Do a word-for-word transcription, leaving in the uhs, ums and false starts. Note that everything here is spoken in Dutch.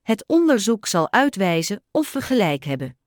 Het onderzoek zal uitwijzen of we gelijk hebben.